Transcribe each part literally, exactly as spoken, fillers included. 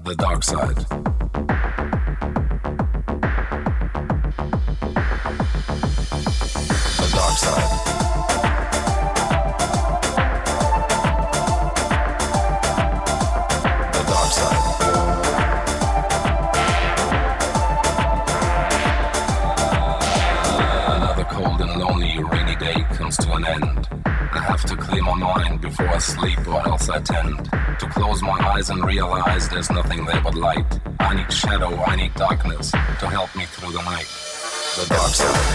The dark side. The dark side. The dark side. Another cold and lonely rainy day comes to an end. I have to clear my mind before I sleep, or else I tend to close my eyes and realize there's nothing there but light. I need shadow, I need darkness to help me through the night. The dark side.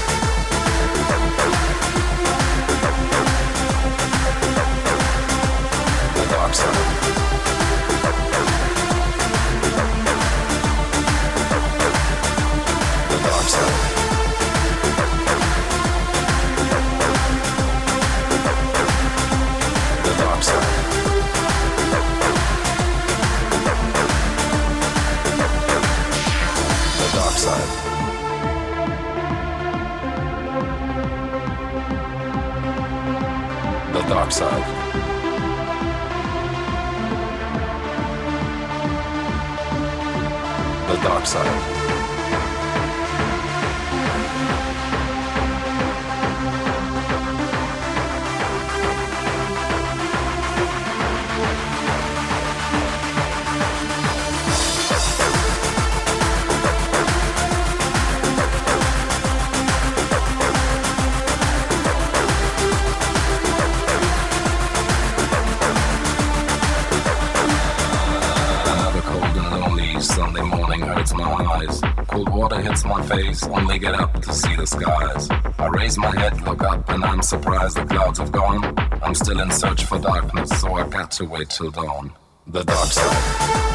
The dark side. The dark side. The dark side. The dark side. The dark side. The dark side. Sunday morning hurts my eyes. Cold water hits my face, only get up to see the skies. I raise my head, look up, and I'm surprised the clouds have gone. I'm still in search for darkness, so I got to wait till dawn. The dark side.